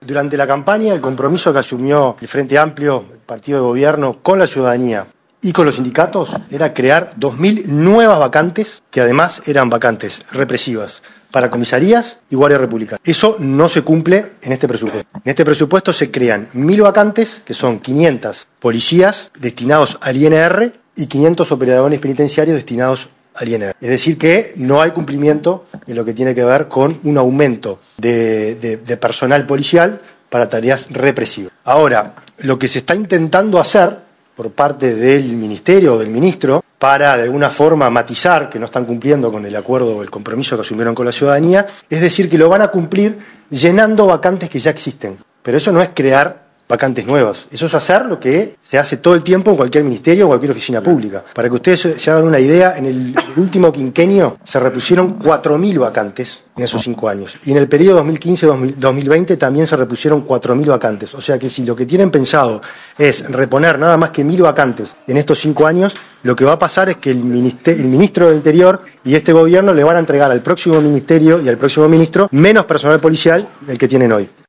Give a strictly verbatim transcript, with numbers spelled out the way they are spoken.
Durante la campaña, el compromiso que asumió el Frente Amplio, el partido de gobierno, con la ciudadanía y con los sindicatos era crear dos mil nuevas vacantes, que además eran vacantes represivas, para comisarías y guardia republicana. Eso no se cumple en este presupuesto. En este presupuesto se crean mil vacantes, que son quinientos policías destinados al I N R y quinientos operadores penitenciarios destinados al I N R. Es decir, que no hay cumplimiento en lo que tiene que ver con un aumento de, de, de personal policial para tareas represivas. Ahora, lo que se está intentando hacer por parte del ministerio o del ministro para de alguna forma matizar que no están cumpliendo con el acuerdo o el compromiso que asumieron con la ciudadanía, es decir, que lo van a cumplir llenando vacantes que ya existen. Pero eso no es crear vacantes nuevas, eso es hacer lo que se hace todo el tiempo en cualquier ministerio o cualquier oficina pública. Para que ustedes se hagan una idea, en el, el último quinquenio se repusieron cuatro mil vacantes en esos cinco años. Y en el periodo dos mil quince a dos mil veinte también se repusieron cuatro mil vacantes. O sea que si lo que tienen pensado es reponer nada más que mil vacantes en estos cinco años, lo que va a pasar es que el, minister, el ministro del Interior y este gobierno le van a entregar al próximo ministerio y al próximo ministro menos personal policial del que tienen hoy.